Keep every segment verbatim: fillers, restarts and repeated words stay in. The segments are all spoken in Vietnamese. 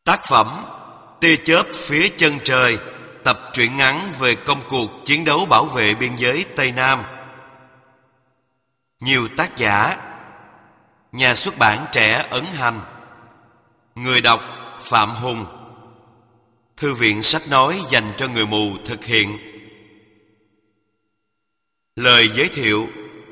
Tác phẩm Tia chớp phía chân trời, tập truyện ngắn về công cuộc chiến đấu bảo vệ biên giới Tây Nam. Nhiều tác giả. Nhà xuất bản Trẻ Ấn Hành. Người đọc Phạm Hùng. Thư viện sách nói dành cho người mù thực hiện. Lời giới thiệu.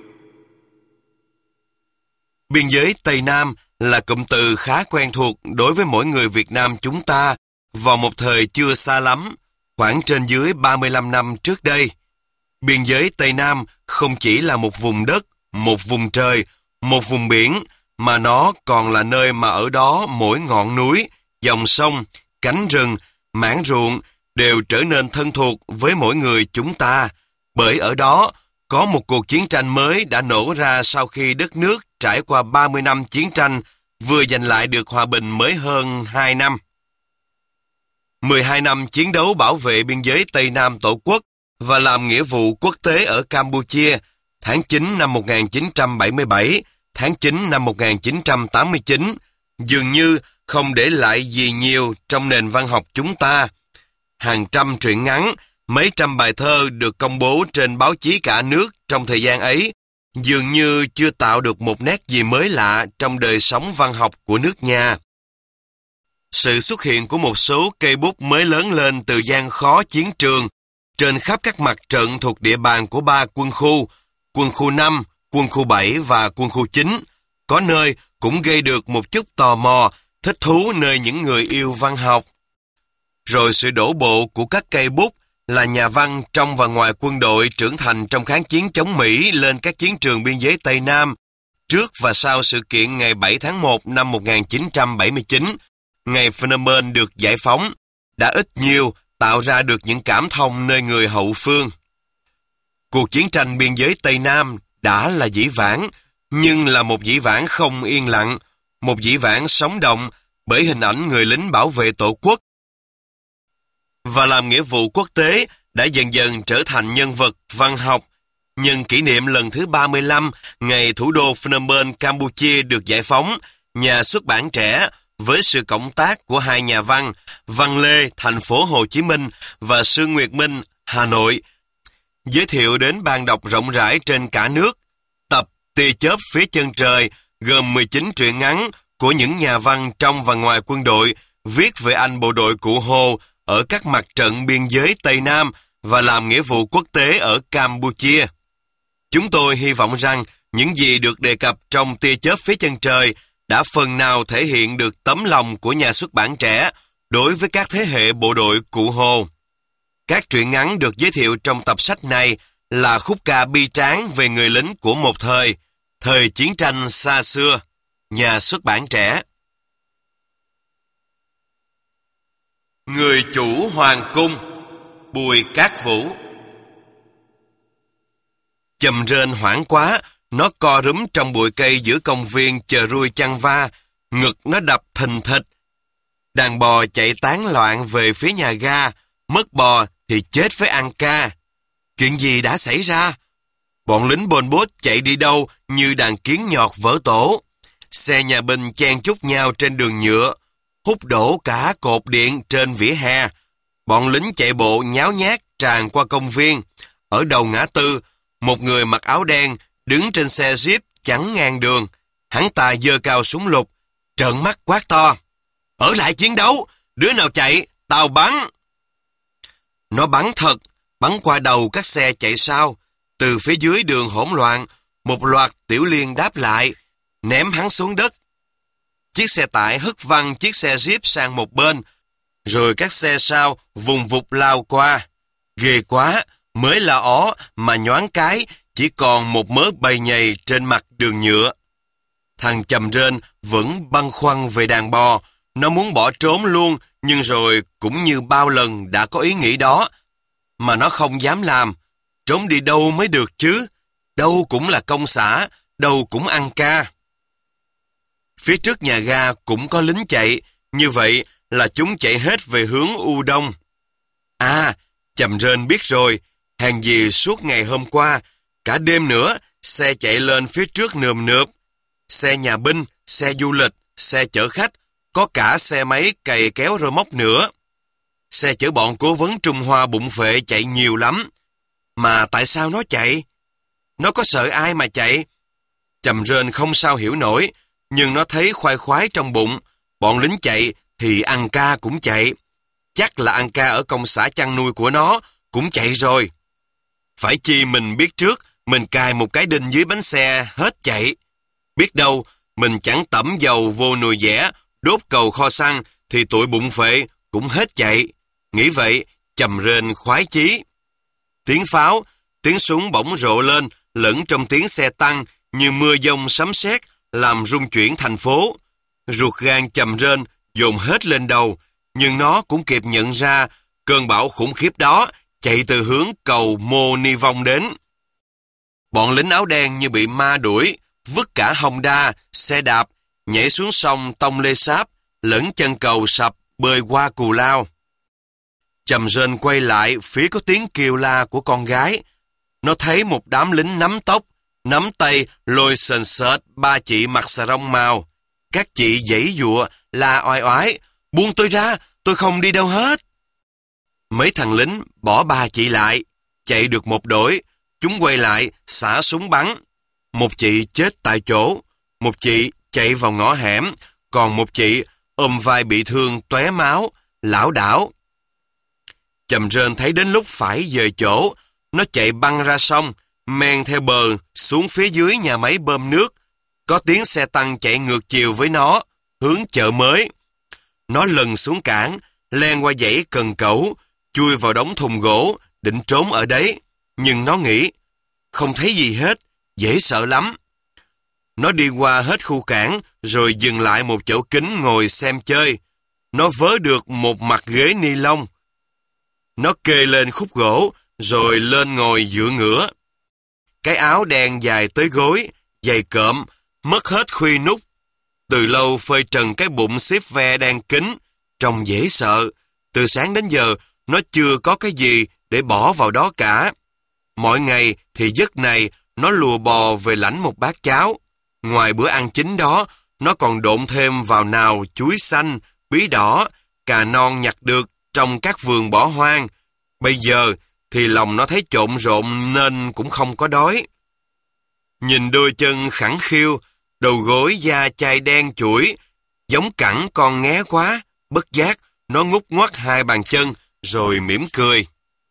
Biên giới Tây Nam là cụm từ khá quen thuộc đối với mỗi người Việt Nam chúng ta vào một thời chưa xa lắm, khoảng trên dưới ba mươi lăm năm trước đây. Biên giới Tây Nam không chỉ là một vùng đất, một vùng trời, một vùng biển, mà nó còn là nơi mà ở đó mỗi ngọn núi, dòng sông, cánh rừng, mảng ruộng đều trở nên thân thuộc với mỗi người chúng ta, bởi ở đó có một cuộc chiến tranh mới đã nổ ra sau khi đất nước trải qua ba mươi năm chiến tranh, vừa giành lại được hòa bình mới hơn hai năm. mười hai năm chiến đấu bảo vệ biên giới Tây Nam Tổ quốc và làm nghĩa vụ quốc tế ở Campuchia, tháng chín năm một nghìn chín trăm bảy mươi bảy, tháng chín năm một nghìn chín trăm tám mươi chín, dường như không để lại gì nhiều trong nền văn học chúng ta. Hàng trăm truyện ngắn, mấy trăm bài thơ được công bố trên báo chí cả nước trong thời gian ấy, dường như chưa tạo được một nét gì mới lạ trong đời sống văn học của nước nhà. Sự xuất hiện của một số cây bút mới lớn lên từ gian khó chiến trường, trên khắp các mặt trận thuộc địa bàn của ba quân khu, quân khu năm, quân khu bảy và quân khu chín, có nơi cũng gây được một chút tò mò, thích thú nơi những người yêu văn học. Rồi sự đổ bộ của các cây bút là nhà văn trong và ngoài quân đội trưởng thành trong kháng chiến chống Mỹ lên các chiến trường biên giới Tây Nam, trước và sau sự kiện ngày bảy tháng một năm một nghìn chín trăm bảy mươi chín, ngày Phnom Penh được giải phóng, đã ít nhiều tạo ra được những cảm thông nơi người hậu phương. Cuộc chiến tranh biên giới Tây Nam đã là dĩ vãng, nhưng là một dĩ vãng không yên lặng, một dĩ vãng sống động bởi hình ảnh người lính bảo vệ Tổ quốc và làm nghĩa vụ quốc tế đã dần dần trở thành nhân vật văn học. Nhân kỷ niệm lần thứ ba mươi lăm ngày thủ đô Phnom Penh, Campuchia được giải phóng, nhà xuất bản Trẻ với sự cộng tác của hai nhà văn, Văn Lê, thành phố Hồ Chí Minh và Sương Nguyệt Minh, Hà Nội, giới thiệu đến bạn đọc rộng rãi trên cả nước tập Tia chớp phía chân trời, gồm mười chín truyện ngắn của những nhà văn trong và ngoài quân đội viết về anh bộ đội Cụ Hồ ở các mặt trận biên giới Tây Nam và làm nghĩa vụ quốc tế ở Campuchia. Chúng tôi hy vọng rằng những gì được đề cập trong Tia chớp phía chân trời đã phần nào thể hiện được tấm lòng của nhà xuất bản Trẻ đối với các thế hệ bộ đội Cụ Hồ. Các truyện ngắn được giới thiệu trong tập sách này là khúc ca bi tráng về người lính của một thời, thời chiến tranh xa xưa. Nhà xuất bản Trẻ. Người chủ hoàng cung, Bùi Cát Vũ. Chầm rên hoảng quá, nó co rúm trong bụi cây giữa công viên chờ ruồi chăn va, ngực nó đập thình thịch. Đàn bò chạy tán loạn về phía nhà ga, mất bò thì chết với ăn ca. Chuyện gì đã xảy ra? Bọn lính Pol Pot chạy đi đâu như đàn kiến nhọt vỡ tổ. Xe nhà binh chen chúc nhau trên đường nhựa, hút đổ cả cột điện trên vỉa hè. Bọn lính chạy bộ nháo nhác tràn qua công viên. Ở đầu ngã tư, một người mặc áo đen đứng trên xe Jeep chắn ngang đường. Hắn ta giơ cao súng lục, trợn mắt quát to: "Ở lại chiến đấu, đứa nào chạy, tao bắn!" Nó bắn thật, bắn qua đầu các xe chạy sau. Từ phía dưới đường hỗn loạn, một loạt tiểu liên đáp lại, ném hắn xuống đất. Chiếc xe tải hất văng chiếc xe Jeep sang một bên, rồi các xe sau vùng vụt lao qua. Ghê quá, mới là ó mà nhoáng cái, chỉ còn một mớ bầy nhầy trên mặt đường nhựa. Thằng chầm rên vẫn băn khoăn về đàn bò, nó muốn bỏ trốn luôn, nhưng rồi cũng như bao lần đã có ý nghĩ đó, mà nó không dám làm. Trốn đi đâu mới được chứ? Đâu cũng là công xã, đâu cũng ăn ca. Phía trước nhà ga cũng có lính chạy, như vậy là chúng chạy hết về hướng U Đông. À, chầm rên biết rồi, hàng gì suốt ngày hôm qua, cả đêm nữa, xe chạy lên phía trước nườm nượp. Xe nhà binh, xe du lịch, xe chở khách, có cả xe máy cày kéo rơ móc nữa. Xe chở bọn cố vấn Trung Hoa bụng phệ chạy nhiều lắm. Mà tại sao nó chạy? Nó có sợ ai mà chạy? Chầm rên không sao hiểu nổi, nhưng nó thấy khoai khoái trong bụng. Bọn lính chạy thì ăn ca cũng chạy. Chắc là ăn ca ở công xã chăn nuôi của nó cũng chạy rồi. Phải chi mình biết trước, mình cài một cái đinh dưới bánh xe hết chạy. Biết đâu mình chẳng tẩm dầu vô nồi dẻ, đốt cầu kho xăng thì tụi bụng phệ cũng hết chạy. Nghĩ vậy, chầm rên khoái chí. Tiếng pháo, tiếng súng bỗng rộ lên, lẫn trong tiếng xe tăng như mưa dông sấm sét làm rung chuyển thành phố. Ruột gan chầm rên dồn hết lên đầu, nhưng nó cũng kịp nhận ra cơn bão khủng khiếp đó chạy từ hướng cầu Mô Ni Vong đến. Bọn lính áo đen như bị ma đuổi, vứt cả Honda, xe đạp, nhảy xuống sông tông lê sáp, lẫn chân cầu sập bơi qua cù lao. Chầm rên quay lại phía có tiếng kêu la của con gái. Nó thấy một đám lính nắm tóc, nắm tay lôi sền sệt ba chị mặc xà rông màu. Các chị giãy giụa la oai oái, buông tôi ra, tôi không đi đâu hết. Mấy thằng lính bỏ ba chị lại, chạy được một đổi, chúng quay lại xả súng bắn. Một chị chết tại chỗ, một chị chạy vào ngõ hẻm, còn một chị ôm vai bị thương tóe máu, lảo đảo. Chầm rên thấy đến lúc phải dời chỗ, nó chạy băng ra sông, men theo bờ xuống phía dưới nhà máy bơm nước. Có tiếng xe tăng chạy ngược chiều với nó, hướng chợ mới. Nó lần xuống cảng, len qua dãy cần cẩu, chui vào đống thùng gỗ, định trốn ở đấy. Nhưng nó nghĩ, không thấy gì hết, dễ sợ lắm. Nó đi qua hết khu cảng, rồi dừng lại một chỗ kín ngồi xem chơi. Nó vớ được một mặt ghế ni lông. Nó kê lên khúc gỗ, rồi lên ngồi dựa ngửa. Cái áo đen dài tới gối, dày cộm, mất hết khuy nút. Từ lâu phơi trần cái bụng xếp ve đen kín, trông dễ sợ. Từ sáng đến giờ, nó chưa có cái gì để bỏ vào đó cả. Mỗi ngày thì giấc này, nó lùa bò về lãnh một bát cháo. Ngoài bữa ăn chính đó, nó còn độn thêm vào nào chuối xanh, bí đỏ, cà non nhặt được trong các vườn bỏ hoang. Bây giờ thì lòng nó thấy trộn rộn nên cũng không có đói. Nhìn đôi chân khẳng khiu, đầu gối da chai đen chuỗi, giống cẳng con nghé quá, bất giác nó ngút ngoắt hai bàn chân rồi mỉm cười.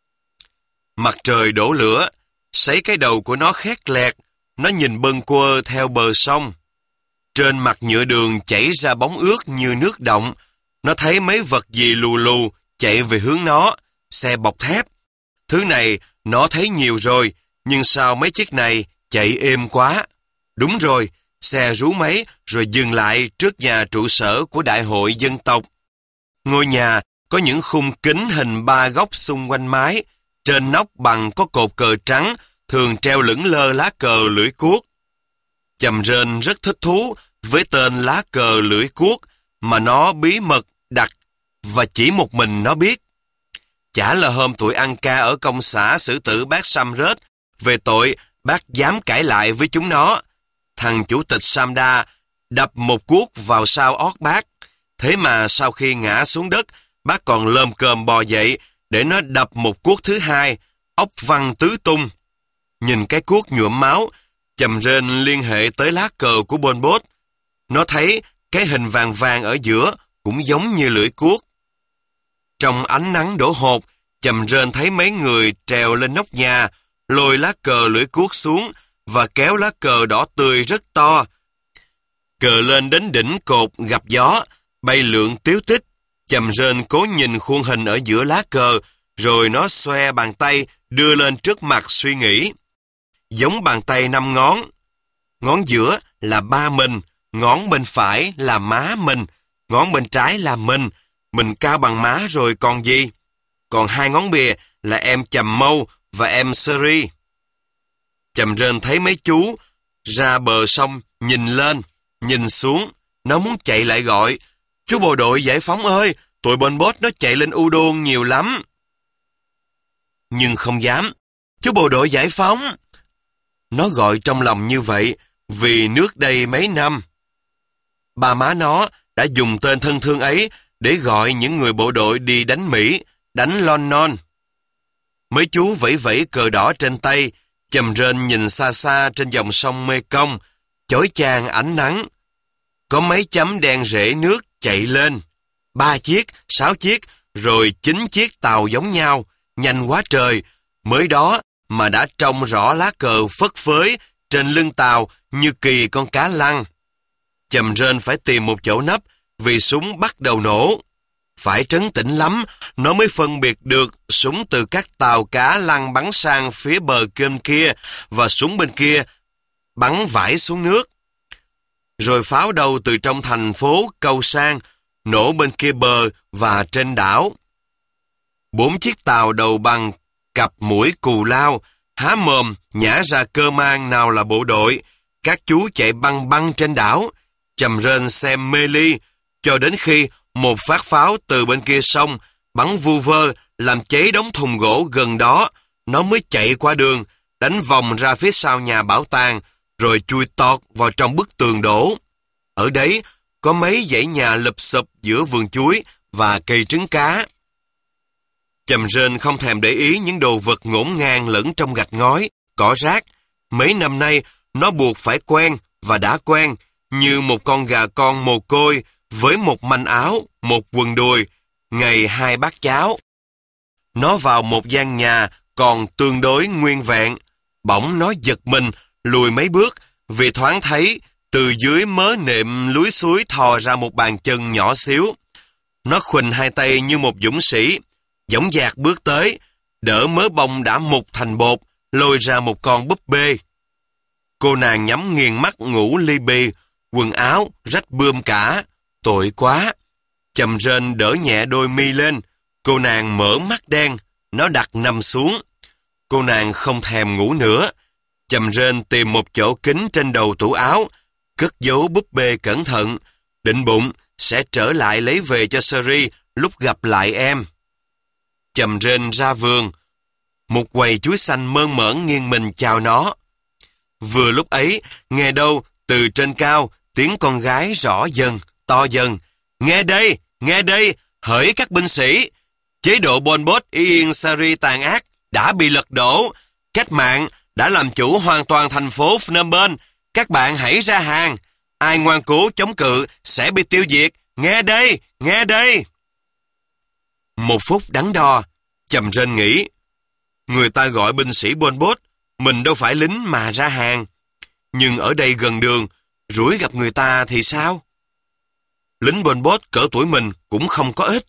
Mặt trời đổ lửa, sấy cái đầu của nó khét lẹt, nó nhìn bâng quơ theo bờ sông. Trên mặt nhựa đường chảy ra bóng ướt như nước động, nó thấy mấy vật gì lù lù chạy về hướng nó, xe bọc thép. Thứ này nó thấy nhiều rồi, nhưng sao mấy chiếc này chạy êm quá. Đúng rồi, xe rú máy rồi dừng lại trước nhà trụ sở của Đại hội Dân tộc. Ngôi nhà có những khung kính hình ba góc xung quanh mái, trên nóc bằng có cột cờ trắng, thường treo lững lơ lá cờ lưỡi cuốc. Chầm rên rất thích thú với tên lá cờ lưỡi cuốc mà nó bí mật đặt và chỉ một mình nó biết. Chả là hôm tụi ăn ca ở công xã xử tử bác Sam rết về tội bác dám cãi lại với chúng nó. Thằng chủ tịch Samda đập một cuốc vào sau ót bác. Thế mà sau khi ngã xuống đất, bác còn lơm cơm bò dậy để nó đập một cuốc thứ hai, ốc văng tứ tung. Nhìn cái cuốc nhuộm máu, chầm rên liên hệ tới lá cờ của Pol Pot. Nó thấy cái hình vàng vàng ở giữa cũng giống như lưỡi cuốc. Trong ánh nắng đổ hột, chầm rên thấy mấy người trèo lên nóc nhà, lôi lá cờ lưỡi cuốc xuống và kéo lá cờ đỏ tươi rất to. Cờ lên đến đỉnh cột gặp gió, bay lượn tiếu tích. Chầm rên cố nhìn khuôn hình ở giữa lá cờ, rồi nó xoe bàn tay đưa lên trước mặt suy nghĩ. Giống bàn tay năm ngón. Ngón giữa là ba mình, ngón bên phải là má mình, ngón bên trái là mình. Mình cao bằng má rồi còn gì? Còn hai ngón bìa là em Chầm Mâu và em Seri. Chầm rên thấy mấy chú ra bờ sông nhìn lên, nhìn xuống. Nó muốn chạy lại gọi, chú bộ đội giải phóng ơi, tụi Pol Pot nó chạy lên Udon nhiều lắm. Nhưng không dám. Chú bộ đội giải phóng. Nó gọi trong lòng như vậy vì nước đây mấy năm. Ba má nó đã dùng tên thân thương ấy để gọi những người bộ đội đi đánh Mỹ, đánh London. Mấy chú vẫy vẫy cờ đỏ trên tay, chầm rên nhìn xa xa trên dòng sông Mê Công, chói chang ánh nắng. Có mấy chấm đen rễ nước chạy lên, ba chiếc, sáu chiếc, rồi chín chiếc tàu giống nhau, nhanh quá trời, mới đó mà đã trông rõ lá cờ phất phới trên lưng tàu như kỳ con cá lăng. Chầm rên phải tìm một chỗ nấp vì súng bắt đầu nổ. Phải trấn tĩnh lắm, nó mới phân biệt được súng từ các tàu cá lăn bắn sang phía bờ kênh kia và súng bên kia bắn vãi xuống nước. Rồi pháo đầu từ trong thành phố câu sang, nổ bên kia bờ và trên đảo. Bốn chiếc tàu đầu bằng cặp mũi cù lao, há mồm nhả ra cơ mang nào là bộ đội. Các chú chạy băng băng trên đảo, chầm rên xem mê ly, cho đến khi một phát pháo từ bên kia sông bắn vu vơ làm cháy đống thùng gỗ gần đó, nó mới chạy qua đường, đánh vòng ra phía sau nhà bảo tàng, rồi chui tọt vào trong bức tường đổ. Ở đấy có mấy dãy nhà lụp xụp giữa vườn chuối và cây trứng cá. Chầm rên không thèm để ý những đồ vật ngổn ngang lẫn trong gạch ngói, cỏ rác. Mấy năm nay nó buộc phải quen và đã quen, như một con gà con mồ côi với một manh áo, một quần đùi, ngày hai bát cháo. Nó vào một gian nhà còn tương đối nguyên vẹn, bỗng nó giật mình lùi mấy bước vì thoáng thấy từ dưới mớ nệm lúi suối thò ra một bàn chân nhỏ xíu. Nó khuỳnh hai tay như một dũng sĩ, dõng dạc bước tới, đỡ mớ bông đã mục thành bột, lôi ra một con búp bê. Cô nàng nhắm nghiền mắt ngủ li bì, quần áo rách bươm cả, tội quá. Chầm rên đỡ nhẹ đôi mi lên, cô nàng mở mắt đen, nó đặt nằm xuống. Cô nàng không thèm ngủ nữa. Chầm rên tìm một chỗ kín trên đầu tủ áo, cất giấu búp bê cẩn thận, định bụng sẽ trở lại lấy về cho Seri lúc gặp lại em. Chầm rên ra vườn, một quầy chuối xanh mơn mởn nghiêng mình chào nó. Vừa lúc ấy, nghe đâu từ trên cao tiếng con gái rõ dần, to dần. Nghe đây, nghe đây, hỡi các binh sĩ, chế độ Pol Pot Ieng Sari tàn ác đã bị lật đổ, cách mạng đã làm chủ hoàn toàn thành phố Phnom Penh. Các bạn hãy ra hàng, ai ngoan cố chống cự sẽ bị tiêu diệt. Nghe đây, nghe đây. Một phút đắn đo, chầm rên nghĩ, người ta gọi binh sĩ Pol Pot, mình đâu phải lính mà ra hàng. Nhưng ở đây gần đường, rủi gặp người ta thì sao? Lính Pol Pot cỡ tuổi mình cũng không có ít.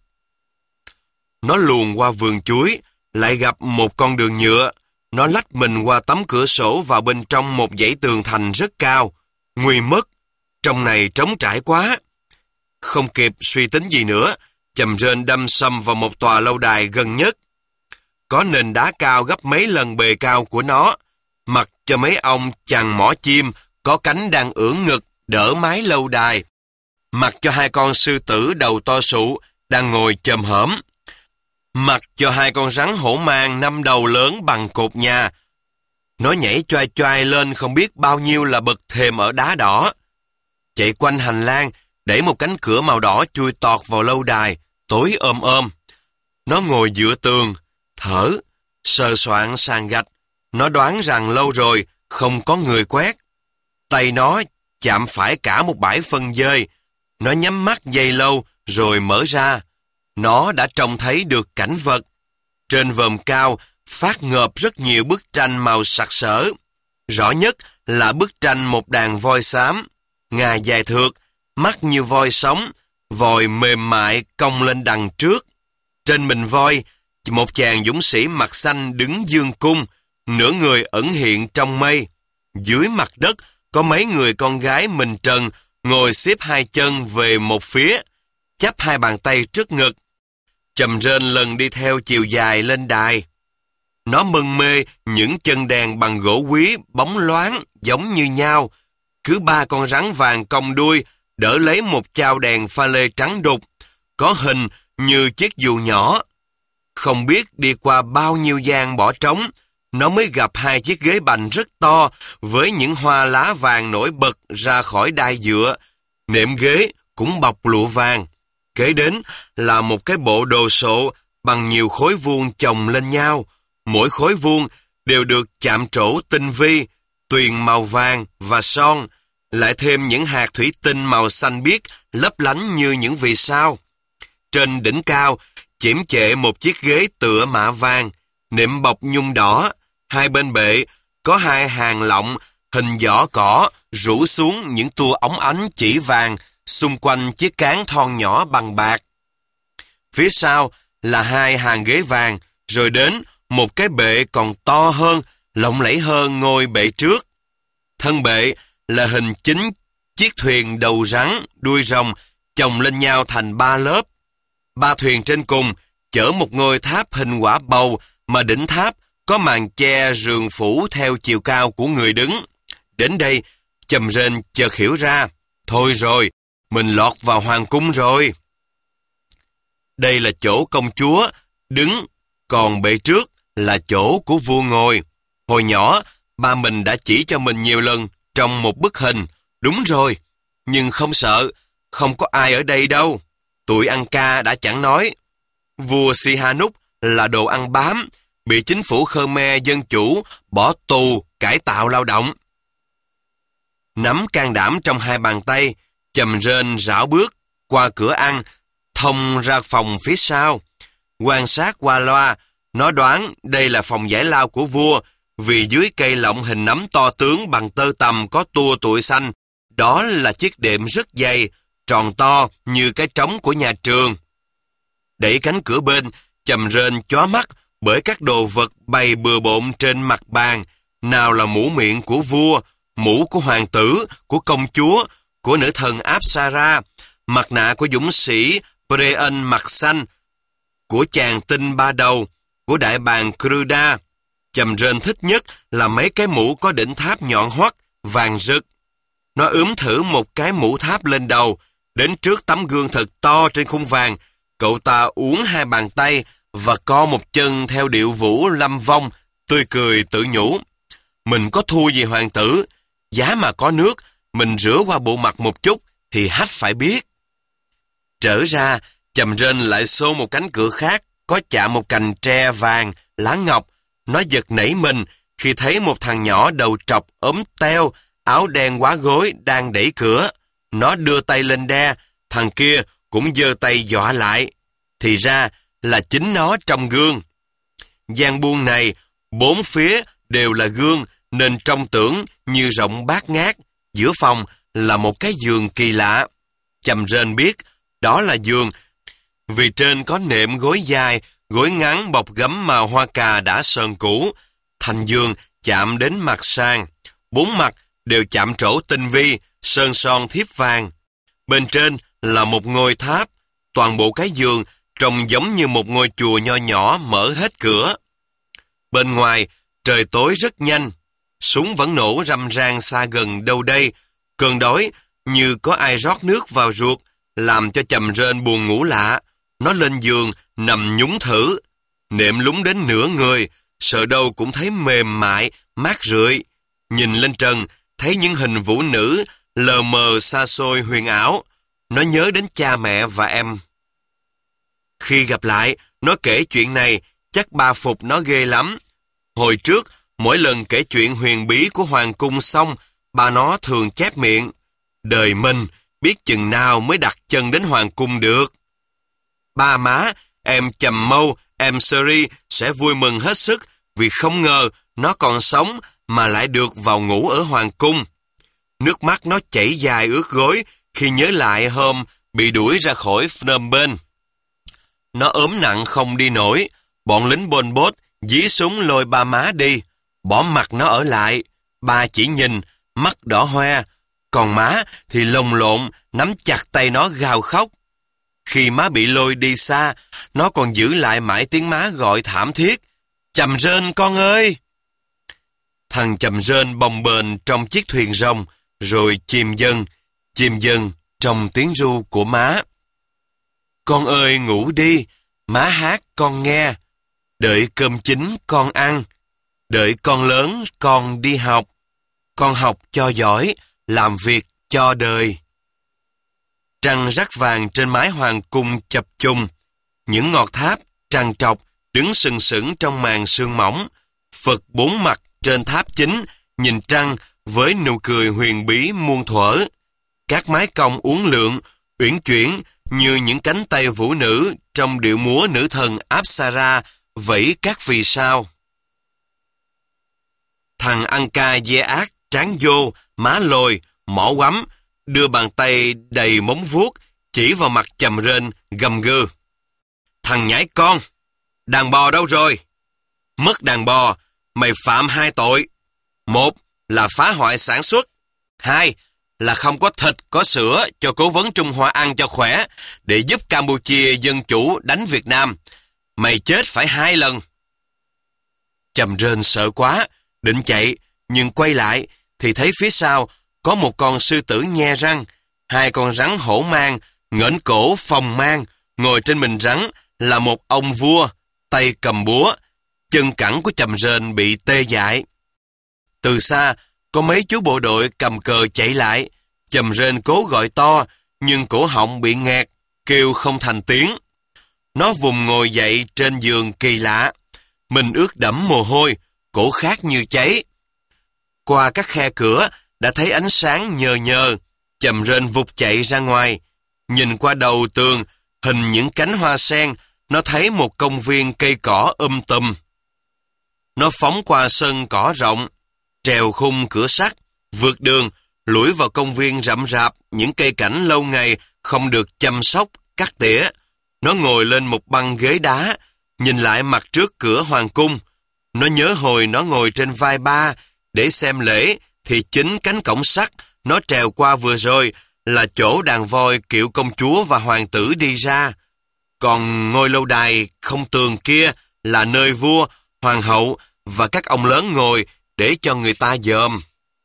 Nó luồn qua vườn chuối, lại gặp một con đường nhựa. Nó lách mình qua tấm cửa sổ vào bên trong một dãy tường thành rất cao. Nguy mất, trong này trống trải quá. Không kịp suy tính gì nữa, chầm rên đâm sầm vào một tòa lâu đài gần nhất. Có nền đá cao gấp mấy lần bề cao của nó, mặc cho mấy ông chằn mỏ chim có cánh đang ưỡn ngực đỡ mái lâu đài, mặc cho hai con sư tử đầu to sụ đang ngồi chồm hổm, mặc cho hai con rắn hổ mang năm đầu lớn bằng cột nhà. Nó nhảy choai choai lên không biết bao nhiêu là bậc thềm ở đá đỏ, chạy quanh hành lang, đẩy một cánh cửa màu đỏ chui tọt vào lâu đài, tối ôm ôm. Nó ngồi giữa tường, thở, sờ soạng sàn gạch. Nó đoán rằng lâu rồi không có người quét. Tay nó chạm phải cả một bãi phân dơi. Nó nhắm mắt giây lâu rồi mở ra. Nó đã trông thấy được cảnh vật. Trên vòm cao phát ngợp rất nhiều bức tranh màu sặc sỡ. Rõ nhất là bức tranh một đàn voi xám, ngà dài thượt, mắt như voi sống, vòi mềm mại cong lên đằng trước. Trên mình voi, một chàng dũng sĩ mặt xanh đứng dương cung, nửa người ẩn hiện trong mây. Dưới mặt đất có mấy người con gái mình trần ngồi xếp hai chân về một phía, chắp hai bàn tay trước ngực. Chầm rên lần đi theo chiều dài lên đài. Nó mân mê những chân đèn bằng gỗ quý bóng loáng giống như nhau. Cứ ba con rắn vàng cong đuôi đỡ lấy một chao đèn pha lê trắng đục, có hình như chiếc dù nhỏ. Không biết đi qua bao nhiêu gian bỏ trống, nó mới gặp hai chiếc ghế bành rất to với những hoa lá vàng nổi bật ra khỏi đai dựa. Nệm ghế cũng bọc lụa vàng. Kế đến là một cái bộ đồ sộ bằng nhiều khối vuông chồng lên nhau. Mỗi khối vuông đều được chạm trổ tinh vi, tuyền màu vàng và son, lại thêm những hạt thủy tinh màu xanh biếc lấp lánh như những vì sao. Trên đỉnh cao, chiếm chệ một chiếc ghế tựa mạ vàng, nệm bọc nhung đỏ. Hai bên bệ có hai hàng lọng hình giỏ cỏ rủ xuống những tua óng ánh chỉ vàng xung quanh chiếc cán thon nhỏ bằng bạc. Phía sau là hai hàng ghế vàng, rồi đến một cái bệ còn to hơn, lộng lẫy hơn ngôi bệ trước. Thân bệ là hình chính chiếc thuyền đầu rắn, đuôi rồng chồng lên nhau thành ba lớp. Ba thuyền trên cùng chở một ngôi tháp hình quả bầu mà đỉnh tháp có màn che rườn phủ theo chiều cao của người đứng. Đến đây, Chầm Rên chợt hiểu ra, thôi rồi, mình lọt vào hoàng cung rồi. Đây là chỗ công chúa đứng, còn bệ trước là chỗ của vua ngồi. Hồi nhỏ, ba mình đã chỉ cho mình nhiều lần trong một bức hình. Đúng rồi, nhưng không sợ, không có ai ở đây đâu. Tụi ăn ca đã chẳng nói. Vua Sihanouk là đồ ăn bám, bị chính phủ Khmer Dân Chủ bỏ tù cải tạo lao động. Nắm can đảm trong hai bàn tay, Chầm Rên rảo bước qua cửa ăn, thông ra phòng phía sau. Quan sát qua loa, nó đoán đây là phòng giải lao của vua, vì dưới cây lọng hình nắm to tướng bằng tơ tằm có tua tụi xanh, đó là chiếc đệm rất dày, tròn to như cái trống của nhà trường. Đẩy cánh cửa bên, Chầm Rên chóa mắt bởi các đồ vật bày bừa bộn trên mặt bàn, nào là mũ miệng của vua, mũ của hoàng tử, của công chúa, của nữ thần Apsara, mặt nạ của dũng sĩ Preon mặt xanh, của chàng tinh ba đầu, của đại bàng Kruda. Chầm Rên thích nhất là mấy cái mũ có đỉnh tháp nhọn hoắt, vàng rực. Nó ướm thử một cái mũ tháp lên đầu, đến trước tấm gương thật to trên khung vàng, cậu ta uốn hai bàn tay và co một chân theo điệu vũ lâm vong, tươi cười tự nhủ. Mình có thua gì hoàng tử, giá mà có nước, mình rửa qua bộ mặt một chút thì hách phải biết. Trở ra, Chầm Rên lại xô một cánh cửa khác, có chạm một cành tre vàng, lá ngọc. Nó giật nảy mình khi thấy một thằng nhỏ đầu trọc ốm teo, áo đen quá gối đang đẩy cửa. Nó đưa tay lên đe, thằng kia cũng giơ tay dọa lại. Thì ra là chính nó trong gương. Gian buông này, bốn phía đều là gương, nên trông tưởng như rộng bát ngát. Giữa phòng là một cái giường kỳ lạ. Chầm Rên biết đó là giường, vì trên có nệm gối dài, gối ngắn bọc gấm màu hoa cà đã sờn cũ. Thành giường chạm đến mặt sàn, bốn mặt đều chạm trổ tinh vi, sơn son thiếp vàng. Bên trên là một ngôi tháp, toàn bộ cái giường trông giống như một ngôi chùa nho nhỏ mở hết cửa. Bên ngoài, trời tối rất nhanh, súng vẫn nổ râm ran xa gần đâu đây. Cơn đói như có ai rót nước vào ruột, làm cho Chầm Rên buồn ngủ lạ. Nó lên giường, nằm nhúng thử. Nệm lúng đến nửa người, sợ đâu cũng thấy mềm mại, mát rượi. Nhìn lên trần, thấy những hình vũ nữ, lờ mờ xa xôi huyền ảo. Nó nhớ đến cha mẹ và em. Khi gặp lại, nó kể chuyện này, chắc ba phục nó ghê lắm. Hồi trước, mỗi lần kể chuyện huyền bí của hoàng cung xong, ba nó thường chép miệng. Đời mình, biết chừng nào mới đặt chân đến hoàng cung được. Ba má, em Chầm Mâu, em Seri sẽ vui mừng hết sức vì không ngờ nó còn sống mà lại được vào ngủ ở hoàng cung. Nước mắt nó chảy dài ướt gối khi nhớ lại hôm bị đuổi ra khỏi Phnom Penh. Nó ốm nặng không đi nổi, bọn lính Pol Pot dí súng lôi ba má đi, bỏ mặt nó ở lại. Ba chỉ nhìn, mắt đỏ hoe, còn má thì lồng lộn, nắm chặt tay nó gào khóc. Khi má bị lôi đi xa, nó còn giữ lại mãi tiếng má gọi thảm thiết. Chầm Rên con ơi! Thằng Chầm Rên bồng bềnh trong chiếc thuyền rồng, rồi chìm dần, chìm dần trong tiếng ru của má. Con ơi ngủ đi, má hát con nghe. Đợi cơm chín con ăn, đợi con lớn con đi học. Con học cho giỏi, làm việc cho đời. trăng rắc vàng trên mái hoàng cung chập chùng. Những ngọn tháp trằn trọc đứng sừng sững trong màn sương mỏng. Phật bốn mặt trên tháp chính nhìn trăng với nụ cười huyền bí muôn thuở. Các mái cong uốn lượn, uyển chuyển như những cánh tay vũ nữ trong điệu múa nữ thần Apsara vẫy các vì sao. Thằng ăn ca dè ác, trán vô, má lồi, mỏ quắm, đưa bàn tay đầy móng vuốt chỉ vào mặt Chầm Rên gầm gừ. Thằng nhãi con, đàn bò đâu rồi? Mất đàn bò, mày phạm hai tội. Một là phá hoại sản xuất. Hai là không có thịt, có sữa cho cố vấn Trung Hoa ăn cho khỏe để giúp Campuchia dân chủ đánh Việt Nam. Mày chết phải hai lần. Chầm Rên sợ quá, định chạy, nhưng quay lại thì thấy phía sau có một con sư tử nhe răng, hai con rắn hổ mang, ngẩng cổ phồng mang, ngồi trên mình rắn là một ông vua, tay cầm búa, chân cẳng của Chầm Rên bị tê dại. Từ xa, có mấy chú bộ đội cầm cờ chạy lại, Chầm Rên cố gọi to, nhưng cổ họng bị nghẹt, kêu không thành tiếng. Nó vùng ngồi dậy trên giường kỳ lạ, mình ướt đẫm mồ hôi, cổ khát như cháy. Qua các khe cửa, đã thấy ánh sáng nhờ nhờ, Chầm Rên vụt chạy ra ngoài. Nhìn qua đầu tường, hình những cánh hoa sen, nó thấy một công viên cây cỏ um tùm. Nó phóng qua sân cỏ rộng, trèo khung cửa sắt, vượt đường, lủi vào công viên rậm rạp, những cây cảnh lâu ngày không được chăm sóc, cắt tỉa. Nó ngồi lên một băng ghế đá, nhìn lại mặt trước cửa hoàng cung. Nó nhớ hồi nó ngồi trên vai ba để xem lễ, thì chính cánh cổng sắt nó trèo qua vừa rồi là chỗ đàn voi kiệu công chúa và hoàng tử đi ra. Còn ngôi lâu đài không tường kia là nơi vua, hoàng hậu và các ông lớn ngồi để cho người ta dòm.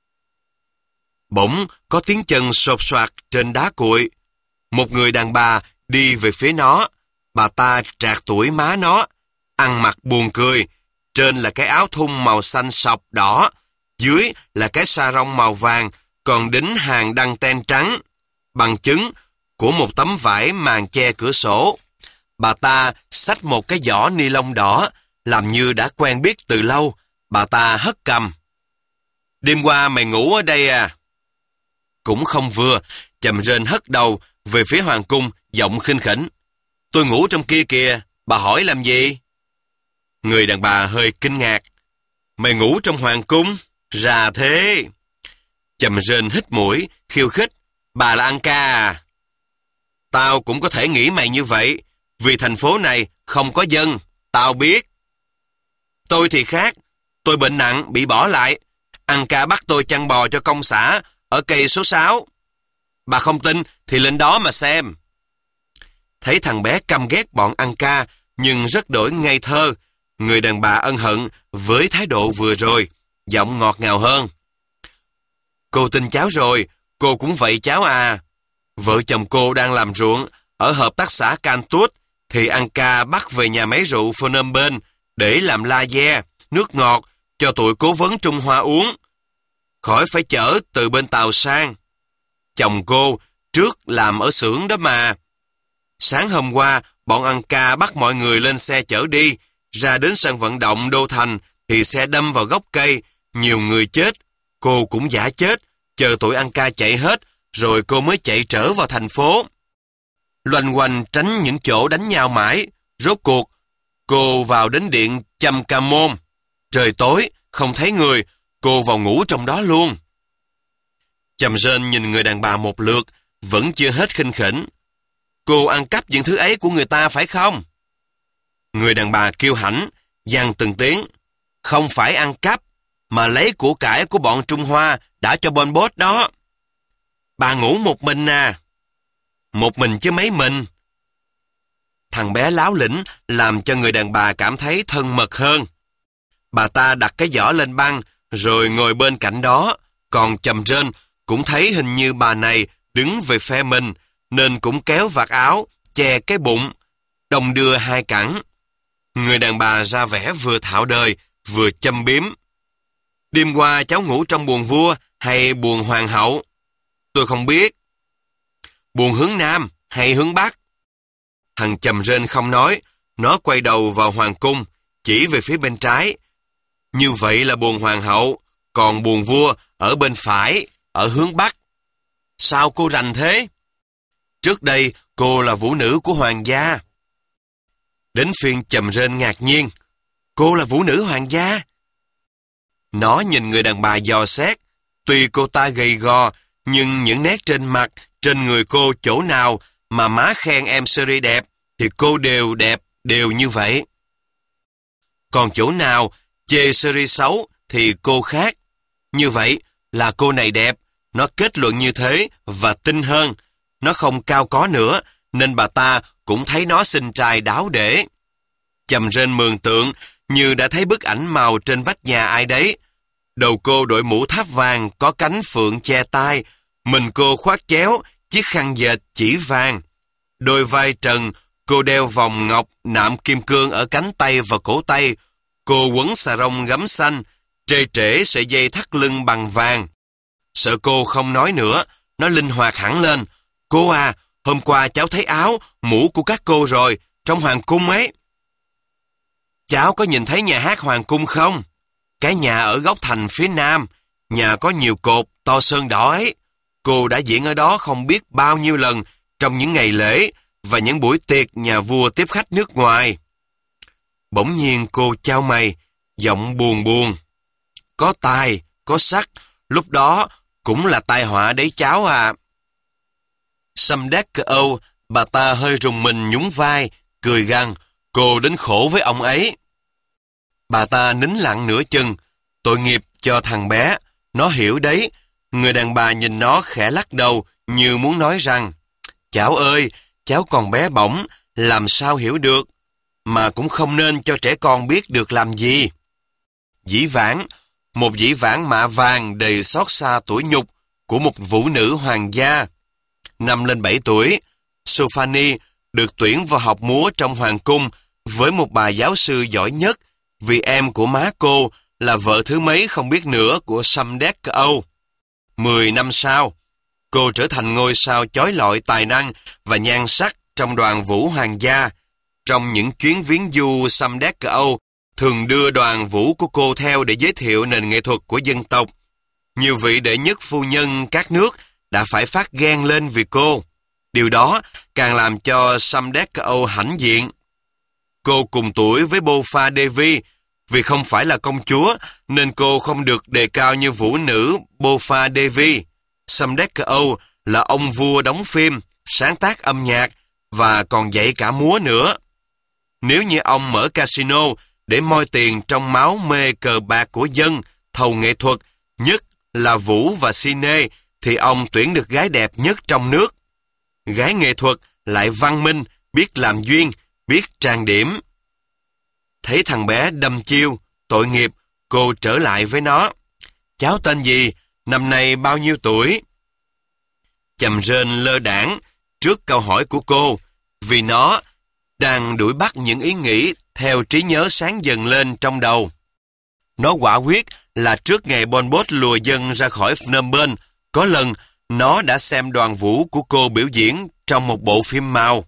Bỗng có tiếng chân sột soạt trên đá cuội. Một người đàn bà đi về phía nó. Bà ta trạc tuổi má nó, ăn mặc buồn cười. Trên là cái áo thun màu xanh sọc đỏ, dưới là cái sa rong màu vàng, còn đính hàng đăng ten trắng, bằng chứng của một tấm vải màn che cửa sổ. Bà ta xách một cái giỏ ni lông đỏ, làm như đã quen biết từ lâu. Bà ta hất cằm. Đêm qua mày ngủ ở đây à? Cũng không vừa, Chầm Rên hất đầu về phía hoàng cung, giọng khinh khỉnh. Tôi ngủ trong kia kìa, bà hỏi làm gì? Người đàn bà hơi kinh ngạc. Mày ngủ trong hoàng cung? Ra thế. Chầm Rên hít mũi, khiêu khích. Bà là ăn ca à? Tao cũng có thể nghĩ mày như vậy, vì thành phố này không có dân, tao biết. Tôi thì khác, tôi bệnh nặng, bị bỏ lại. Ăn ca bắt tôi chăn bò cho công xã ở cây số sáu. Bà không tin thì lên đó mà xem. Thấy thằng bé căm ghét bọn ăn ca, nhưng rất đổi ngây thơ, người đàn bà ân hận với thái độ vừa rồi, giọng ngọt ngào hơn. Cô tin cháu rồi, cô cũng vậy cháu à. Vợ chồng cô đang làm ruộng ở hợp tác xã Can Tuốt, thì ăn ca bắt về nhà máy rượu Phnom Penh để làm laser, nước ngọt cho tụi cố vấn Trung Hoa uống, khỏi phải chở từ bên Tàu sang. Chồng cô trước làm ở xưởng đó mà. Sáng hôm qua, bọn ăn ca bắt mọi người lên xe chở đi, ra đến sân vận động Đô Thành thì xe đâm vào gốc cây, nhiều người chết, cô cũng giả chết, chờ tụi ăn ca chạy hết, rồi cô mới chạy trở vào thành phố. Loanh quanh tránh những chỗ đánh nhau mãi, rốt cuộc, cô vào đến điện Chăm Ca Môn. Trời tối, không thấy người, cô vào ngủ trong đó luôn. Chầm Rên nhìn người đàn bà một lượt, vẫn chưa hết khinh khỉnh. Cô ăn cắp những thứ ấy của người ta phải không? Người đàn bà kêu hãnh, dằn từng tiếng. Không phải ăn cắp, mà lấy của cải của bọn Trung Hoa đã cho Pol Pot đó. Bà ngủ một mình à? Một mình chứ mấy mình. Thằng bé láo lĩnh làm cho người đàn bà cảm thấy thân mật hơn. Bà ta đặt cái giỏ lên băng, rồi ngồi bên cạnh đó, còn Chầm Rên cũng thấy hình như bà này đứng về phe mình, nên cũng kéo vạt áo, che cái bụng, đồng đưa hai cẳng. Người đàn bà ra vẻ vừa thạo đời, vừa châm biếm. Đêm qua cháu ngủ trong buồng vua hay buồng hoàng hậu? Tôi không biết. Buồng hướng Nam hay hướng Bắc? Thằng chầm rên không nói, nó quay đầu vào hoàng cung, chỉ về phía bên trái. Như vậy là buồng hoàng hậu, còn buồng vua ở bên phải, ở hướng Bắc. Sao cô rành thế? Trước đây cô là vũ nữ của hoàng gia. Đến phiên chầm rên ngạc nhiên. Cô là vũ nữ hoàng gia? Nó nhìn người đàn bà dò xét. Tuy cô ta gầy gò, nhưng những nét trên mặt, trên người cô chỗ nào mà má khen em Seri đẹp, thì cô đều đẹp, đều như vậy. Còn chỗ nào chê Seri xấu thì cô khác. Như vậy là cô này đẹp. Nó kết luận như thế và tin hơn. Nó không cao có nữa, nên bà ta cũng thấy nó xinh trai đáo để. Chầm rên mường tượng như đã thấy bức ảnh màu trên vách nhà ai đấy. Đầu cô đội mũ tháp vàng có cánh phượng che tai, mình cô khoác chéo chiếc khăn dệt chỉ vàng. Đôi vai trần, cô đeo vòng ngọc nạm kim cương ở cánh tay và cổ tay. Cô quấn xà rông gấm xanh, trê trễ sợi dây thắt lưng bằng vàng. Sợ cô không nói nữa, nó linh hoạt hẳn lên. Cô à, hôm qua cháu thấy áo, mũ của các cô rồi, trong hoàng cung ấy. Cháu có nhìn thấy nhà hát hoàng cung không? Cái nhà ở góc thành phía nam, nhà có nhiều cột, to sơn đỏ ấy. Cô đã diễn ở đó không biết bao nhiêu lần trong những ngày lễ và những buổi tiệc nhà vua tiếp khách nước ngoài. Bỗng nhiên cô chau mày, giọng buồn buồn. Có tài, có sắc, lúc đó cũng là tai họa đấy cháu à. Samdech Âu, bà ta hơi rùng mình nhún vai, cười gằn, cô đến khổ với ông ấy. Bà ta nín lặng nửa chừng, tội nghiệp cho thằng bé, nó hiểu đấy. Người đàn bà nhìn nó khẽ lắc đầu như muốn nói rằng, cháu ơi, cháu còn bé bỏng, làm sao hiểu được, mà cũng không nên cho trẻ con biết được làm gì. Dĩ vãng, một dĩ vãng mạ vàng đầy xót xa tuổi nhục của một vũ nữ hoàng gia. Năm lên bảy tuổi, Sophanie được tuyển vào học múa trong hoàng cung với một bà giáo sư giỏi nhất, vì em của má cô là vợ thứ mấy không biết nữa của Samdech Âu. Mười năm sau, cô trở thành ngôi sao chói lọi tài năng và nhan sắc trong đoàn vũ hoàng gia. Trong những chuyến viếng du, Samdech Âu thường đưa đoàn vũ của cô theo để giới thiệu nền nghệ thuật của dân tộc. Nhiều vị đệ nhất phu nhân các nước đã phải phát ghen lên vì cô. Điều đó càng làm cho Samdech Âu hãnh diện. Cô cùng tuổi với Bopha Devi, vì không phải là công chúa nên cô không được đề cao như vũ nữ Bopha Devi. Samdech Âu là ông vua đóng phim, sáng tác âm nhạc và còn dạy cả múa nữa. Nếu như ông mở casino để moi tiền trong máu mê cờ bạc của dân, thầu nghệ thuật, nhất là vũ và cine, thì ông tuyển được gái đẹp nhất trong nước. Gái nghệ thuật lại văn minh, biết làm duyên, biết trang điểm. Thấy thằng bé đâm chiêu, tội nghiệp, cô trở lại với nó. Cháu tên gì? Năm nay bao nhiêu tuổi? Chầm rên lơ đãng trước câu hỏi của cô, vì nó đang đuổi bắt những ý nghĩ theo trí nhớ sáng dần lên trong đầu. Nó quả quyết là trước ngày Pol Pot lùa dân ra khỏi Phnom Penh, có lần nó đã xem đoàn vũ của cô biểu diễn trong một bộ phim màu.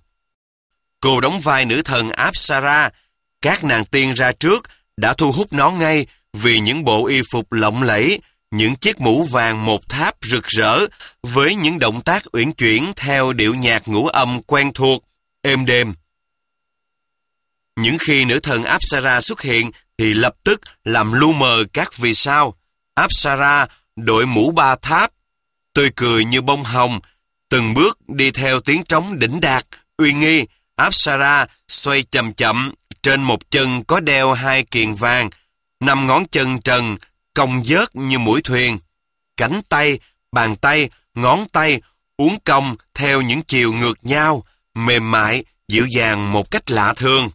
Cô đóng vai nữ thần Apsara. Các nàng tiên ra trước đã thu hút nó ngay vì những bộ y phục lộng lẫy, những chiếc mũ vàng một tháp rực rỡ với những động tác uyển chuyển theo điệu nhạc ngũ âm quen thuộc, êm đềm. Những khi nữ thần Apsara xuất hiện thì lập tức làm lu mờ các vì sao. Apsara đội mũ ba tháp, tươi cười như bông hồng, từng bước đi theo tiếng trống đỉnh đạt, uy nghi. Apsara xoay chậm chậm, trên một chân có đeo hai kiềng vàng, năm ngón chân trần, cong vớt như mũi thuyền. Cánh tay, bàn tay, ngón tay uốn cong theo những chiều ngược nhau, mềm mại, dịu dàng một cách lạ thường.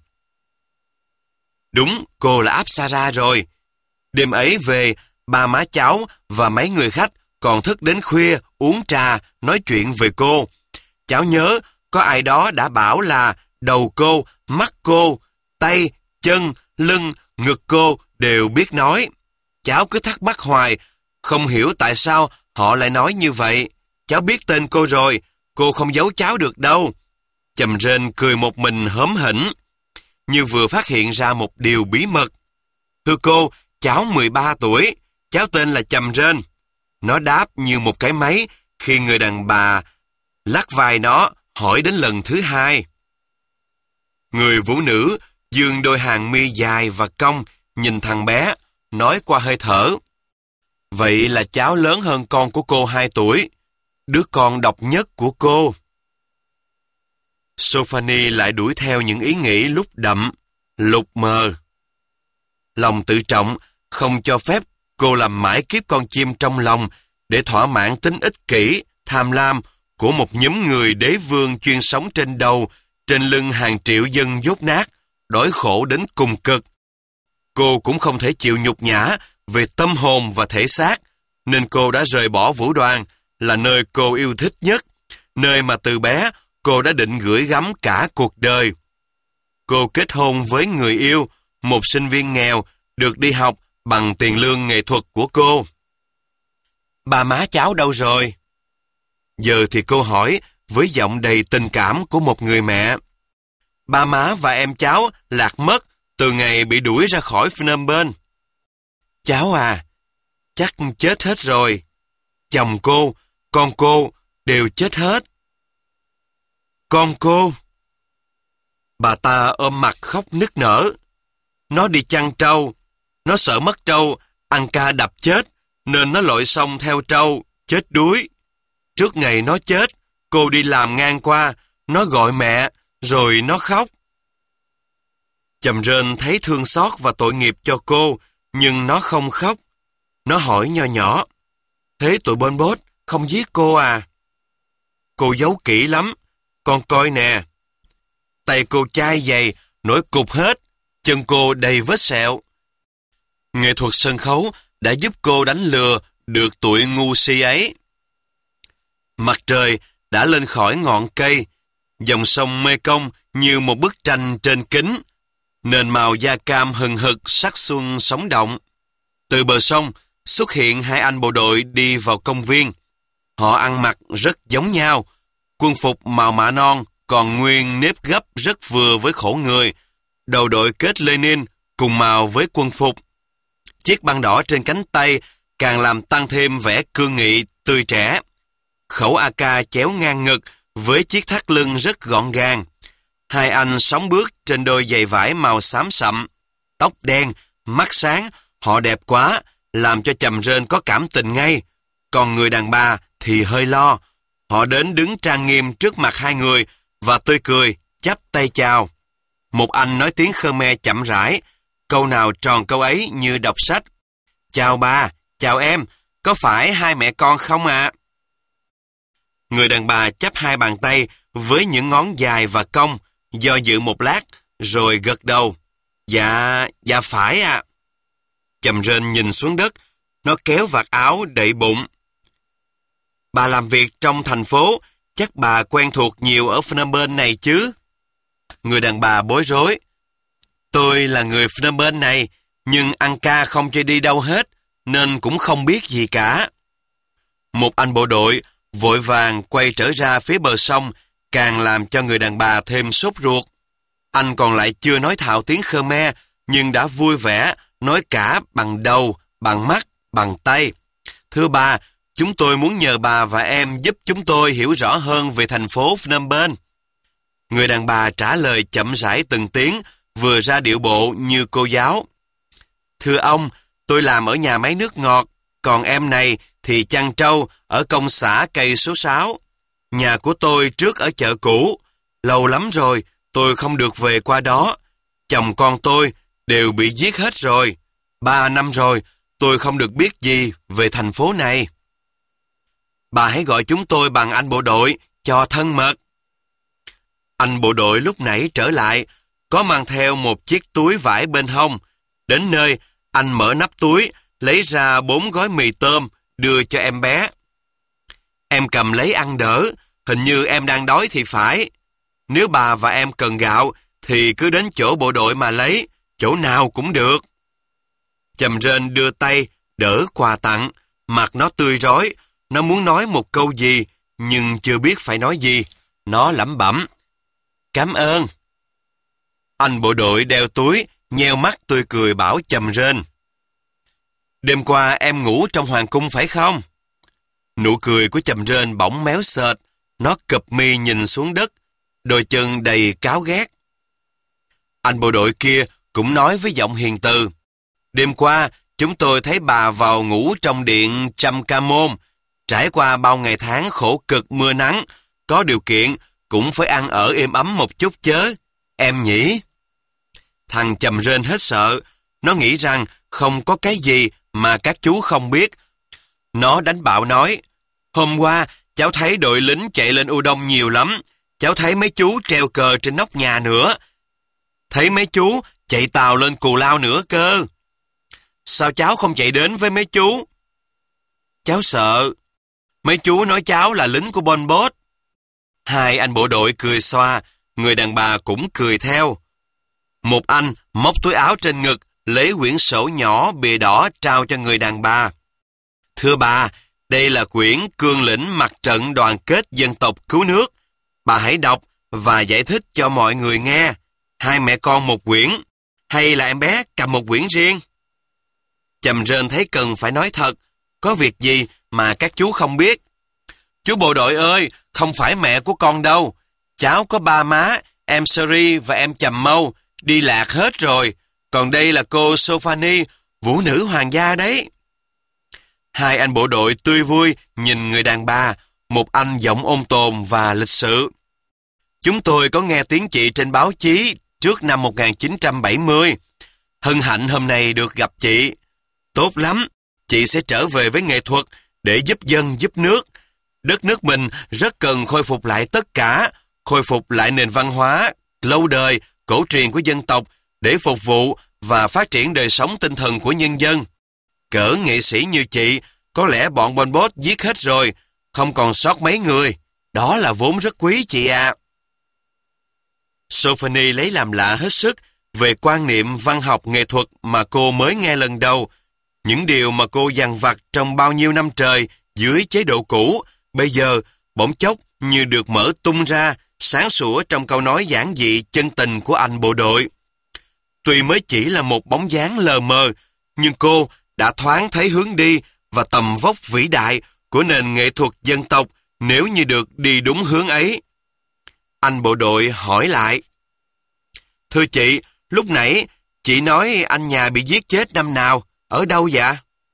Đúng, cô là Apsara rồi. Đêm ấy về, ba má cháu và mấy người khách còn thức đến khuya uống trà, nói chuyện về cô. Cháu nhớ có ai đó đã bảo là đầu cô, mắt cô, tay, chân, lưng, ngực cô đều biết nói. Cháu cứ thắc mắc hoài, không hiểu tại sao họ lại nói như vậy. Cháu biết tên cô rồi, cô không giấu cháu được đâu. Chầm rên cười một mình hớm hỉnh, như vừa phát hiện ra một điều bí mật. Thưa cô, cháu mười ba tuổi, cháu tên là Chầm rên. Nó đáp như một cái máy khi người đàn bà lắc vai nó hỏi đến lần thứ hai. Người vũ nữ dương đôi hàng mi dài và cong nhìn thằng bé, nói qua hơi thở. Vậy là cháu lớn hơn con của cô hai tuổi, đứa con độc nhất của cô. Sophanie lại đuổi theo những ý nghĩ lúc đậm, lúc mờ. Lòng tự trọng không cho phép cô làm mãi kiếp con chim trong lòng để thỏa mãn tính ích kỷ, tham lam của một nhóm người đế vương chuyên sống trên đầu, trên lưng hàng triệu dân dốt nát, đói khổ đến cùng cực. Cô cũng không thể chịu nhục nhã về tâm hồn và thể xác, nên cô đã rời bỏ vũ đoàn, là nơi cô yêu thích nhất, nơi mà từ bé cô đã định gửi gắm cả cuộc đời. Cô kết hôn với người yêu, một sinh viên nghèo, được đi học bằng tiền lương nghệ thuật của cô. Ba má cháu đâu rồi? Giờ thì cô hỏi với giọng đầy tình cảm của một người mẹ. Ba má và em cháu lạc mất từ ngày bị đuổi ra khỏi Phnom Penh. Cháu à, chắc chết hết rồi. Chồng cô, con cô đều chết hết. Con cô? Bà ta ôm mặt khóc nức nở. Nó đi chăn trâu, nó sợ mất trâu, ăn ca đập chết, nên nó lội sông theo trâu, chết đuối. Trước ngày nó chết, cô đi làm ngang qua, nó gọi mẹ, rồi nó khóc. Chầm rên thấy thương xót và tội nghiệp cho cô, nhưng nó không khóc. Nó hỏi nho nhỏ, thế tụi Pol Pot không giết cô à? Cô giấu kỹ lắm, con coi nè. Tay cô chai dày, nổi cục hết, chân cô đầy vết sẹo. Nghệ thuật sân khấu đã giúp cô đánh lừa được tụi ngu si ấy. Mặt trời đã lên khỏi ngọn cây, dòng sông Mekong như một bức tranh trên kính, nền màu da cam hừng hực sắc xuân sống động. Từ bờ sông xuất hiện hai anh bộ đội đi vào công viên. Họ ăn mặc rất giống nhau, quân phục màu mạ non còn nguyên nếp gấp rất vừa với khổ người, đầu đội kết Lenin cùng màu với quân phục. Chiếc băng đỏ trên cánh tay càng làm tăng thêm vẻ cương nghị, tươi trẻ. Khẩu a ca chéo ngang ngực với chiếc thắt lưng rất gọn gàng. Hai anh sóng bước trên đôi giày vải màu xám sậm, tóc đen, mắt sáng, họ đẹp quá, làm cho Chầm rên có cảm tình ngay. Còn người đàn bà thì hơi lo. Họ đến đứng trang nghiêm trước mặt hai người và tươi cười, chắp tay chào. Một anh nói tiếng Khmer chậm rãi, câu nào tròn câu ấy như đọc sách. Chào bà, chào em, có phải hai mẹ con không ạ? À? Người đàn bà chắp hai bàn tay với những ngón dài và cong, do dự một lát, rồi gật đầu. Dạ, dạ phải ạ. À. Chầm rên nhìn xuống đất, nó kéo vạt áo đậy bụng. Bà làm việc trong thành phố, chắc bà quen thuộc nhiều ở Phnom Penh này chứ? Người đàn bà bối rối. Tôi là người Phnom Penh này, nhưng ăn ca không cho đi đâu hết, nên cũng không biết gì cả. Một anh bộ đội vội vàng quay trở ra phía bờ sông, càng làm cho người đàn bà thêm sốt ruột. Anh còn lại chưa nói thạo tiếng Khmer, nhưng đã vui vẻ, nói cả bằng đầu, bằng mắt, bằng tay. Thưa bà, chúng tôi muốn nhờ bà và em giúp chúng tôi hiểu rõ hơn về thành phố Phnom Penh. Người đàn bà trả lời chậm rãi từng tiếng, vừa ra điệu bộ như cô giáo. Thưa ông, tôi làm ở nhà máy nước ngọt, còn em này thì chăn trâu ở công xã cây số sáu. Nhà của tôi trước ở chợ cũ. Lâu lắm rồi, tôi không được về qua đó. Chồng con tôi đều bị giết hết rồi. Ba năm rồi, tôi không được biết gì về thành phố này. Bà hãy gọi chúng tôi bằng anh bộ đội, cho thân mật. Anh bộ đội lúc nãy trở lại, có mang theo một chiếc túi vải bên hông. Đến nơi, anh mở nắp túi, lấy ra bốn gói mì tôm, đưa cho em bé. Em cầm lấy ăn đỡ, hình như em đang đói thì phải. Nếu bà và em cần gạo, thì cứ đến chỗ bộ đội mà lấy, chỗ nào cũng được. Chầm rên đưa tay, đỡ quà tặng, mặt nó tươi rói, nó muốn nói một câu gì, nhưng chưa biết phải nói gì. Nó lẩm bẩm: "Cảm ơn." Anh bộ đội đeo túi, nheo mắt tươi cười bảo Chầm Rên: "Đêm qua em ngủ trong hoàng cung phải không?" Nụ cười của Chầm Rên bỗng méo sệt, nó cụp mi nhìn xuống đất, đôi chân đầy cáu ghét. Anh bộ đội kia cũng nói với giọng hiền từ: "Đêm qua, chúng tôi thấy bà vào ngủ trong điện Chăm Ca Môn. Trải qua bao ngày tháng khổ cực mưa nắng, có điều kiện cũng phải ăn ở êm ấm một chút chớ, em nhỉ?" Thằng Chầm Rên hết sợ, nó nghĩ rằng không có cái gì mà các chú không biết. Nó đánh bạo nói: "Hôm qua, cháu thấy đội lính chạy lên U Đông nhiều lắm. Cháu thấy mấy chú treo cờ trên nóc nhà nữa. Thấy mấy chú chạy tàu lên Cù Lao nữa cơ. Sao cháu không chạy đến với mấy chú?" "Cháu sợ. Mấy chú nói cháu là lính của Pol Pot." Hai anh bộ đội cười xoa, người đàn bà cũng cười theo. Một anh móc túi áo trên ngực, lấy quyển sổ nhỏ bìa đỏ trao cho người đàn bà. "Thưa bà, đây là quyển Cương lĩnh Mặt trận Đoàn kết Dân tộc Cứu nước. Bà hãy đọc và giải thích cho mọi người nghe. Hai mẹ con một quyển, hay là em bé cầm một quyển riêng?" Chầm Rên thấy cần phải nói thật. Có việc gì mà các chú không biết? "Chú bộ đội ơi, không phải mẹ của con đâu. Cháu có ba má, em Seri và em Chầm Mâu, đi lạc hết rồi. Còn đây là cô Sophanie, vũ nữ hoàng gia đấy." Hai anh bộ đội tươi vui nhìn người đàn bà, một anh giọng ôn tồn và lịch sự. "Chúng tôi có nghe tiếng chị trên báo chí trước năm một nghìn chín trăm bảy mươi. Hân hạnh hôm nay được gặp chị. Tốt lắm, chị sẽ trở về với nghệ thuật để giúp dân giúp nước. Đất nước mình rất cần khôi phục lại tất cả, khôi phục lại nền văn hóa lâu đời, cổ truyền của dân tộc để phục vụ và phát triển đời sống tinh thần của nhân dân. Cỡ nghệ sĩ như chị, có lẽ bọn Pol Pot giết hết rồi, không còn sót mấy người. Đó là vốn rất quý chị ạ." Sophanie lấy làm lạ hết sức về quan niệm văn học nghệ thuật mà cô mới nghe lần đầu. Những điều mà cô dằn vặt trong bao nhiêu năm trời dưới chế độ cũ, bây giờ bỗng chốc như được mở tung ra, sáng sủa trong câu nói giản dị chân tình của anh bộ đội. Tuy mới chỉ là một bóng dáng lờ mờ, nhưng cô đã thoáng thấy hướng đi và tầm vóc vĩ đại của nền nghệ thuật dân tộc nếu như được đi đúng hướng ấy. Anh bộ đội hỏi lại: "Thưa chị, lúc nãy chị nói anh nhà bị giết chết năm nào, ở đâu dạ?"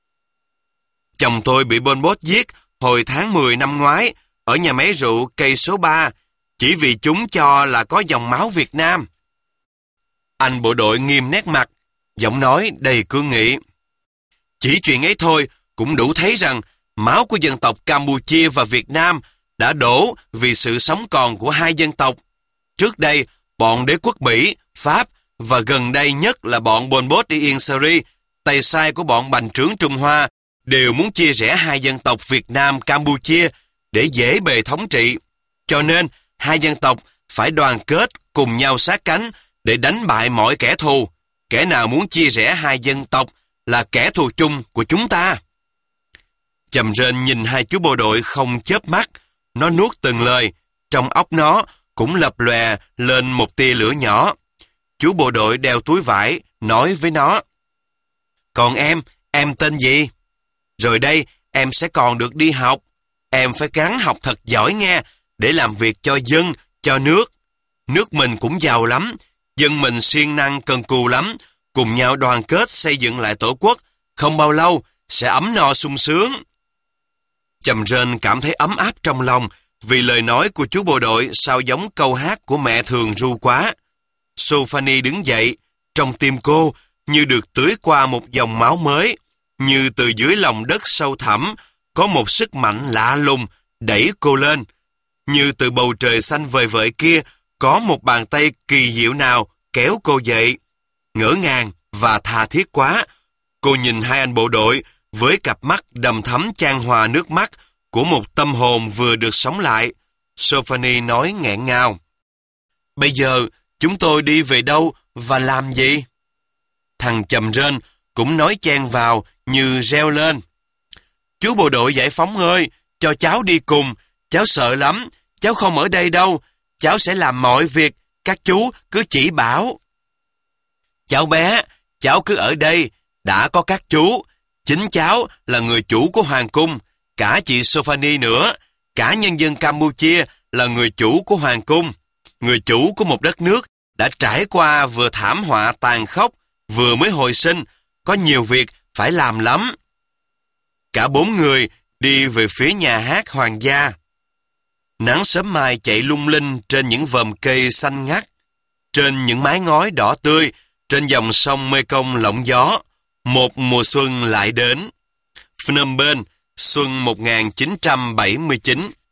"Chồng tôi bị Pol Pot giết hồi tháng mười năm ngoái ở nhà máy rượu cây số ba, chỉ vì chúng cho là có dòng máu Việt Nam." Anh bộ đội nghiêm nét mặt, giọng nói đầy cương nghị: "Chỉ chuyện ấy thôi cũng đủ thấy rằng máu của dân tộc Campuchia và Việt Nam đã đổ vì sự sống còn của hai dân tộc. Trước đây, bọn đế quốc Mỹ, Pháp và gần đây nhất là bọn Pol Pot đi Yên Seri, tay sai của bọn bành trướng Trung Hoa, đều muốn chia rẽ hai dân tộc Việt Nam, Campuchia để dễ bề thống trị. Cho nên, hai dân tộc phải đoàn kết cùng nhau sát cánh để đánh bại mọi kẻ thù. Kẻ nào muốn chia rẽ hai dân tộc là kẻ thù chung của chúng ta." Chầm Rên nhìn hai chú bộ đội không chớp mắt, nó nuốt từng lời, trong óc nó cũng lập lòe lên một tia lửa nhỏ. Chú bộ đội đeo túi vải, nói với nó: "Còn em, em tên gì? Rồi đây, em sẽ còn được đi học. Em phải gắng học thật giỏi nghe, để làm việc cho dân, cho nước. Nước mình cũng giàu lắm, dân mình siêng năng cần cù lắm, cùng nhau đoàn kết xây dựng lại tổ quốc, không bao lâu sẽ ấm no sung sướng." Chầm Rên cảm thấy ấm áp trong lòng vì lời nói của chú bộ đội sao giống câu hát của mẹ thường ru quá. Sophanie đứng dậy, trong tim cô như được tưới qua một dòng máu mới, như từ dưới lòng đất sâu thẳm có một sức mạnh lạ lùng đẩy cô lên, như từ bầu trời xanh vời vợi kia có một bàn tay kỳ diệu nào kéo cô dậy. Ngỡ ngàng và tha thiết quá, cô nhìn hai anh bộ đội với cặp mắt đầm thắm chan hòa nước mắt của một tâm hồn vừa được sống lại. Sophanie nói nghẹn ngào: "Bây giờ chúng tôi đi về đâu và làm gì?" Thằng Chầm Rên cũng nói chen vào như reo lên: "Chú bộ đội giải phóng ơi, cho cháu đi cùng, cháu sợ lắm, cháu không ở đây đâu, cháu sẽ làm mọi việc, các chú cứ chỉ bảo. Cháu bé, cháu cứ ở đây, đã có các chú, chính cháu là người chủ của hoàng cung, cả chị Sophanie nữa, cả nhân dân Campuchia là người chủ của hoàng cung, người chủ của một đất nước đã trải qua vừa thảm họa tàn khốc, vừa mới hồi sinh, có nhiều việc phải làm lắm. Cả bốn người đi về phía nhà hát hoàng gia. Nắng sớm mai chạy lung linh trên những vòm cây xanh ngắt, trên những mái ngói đỏ tươi, trên dòng sông Mekong lộng gió. Một mùa xuân lại đến. Phnom Penh, xuân một nghìn chín trăm bảy mươi chín.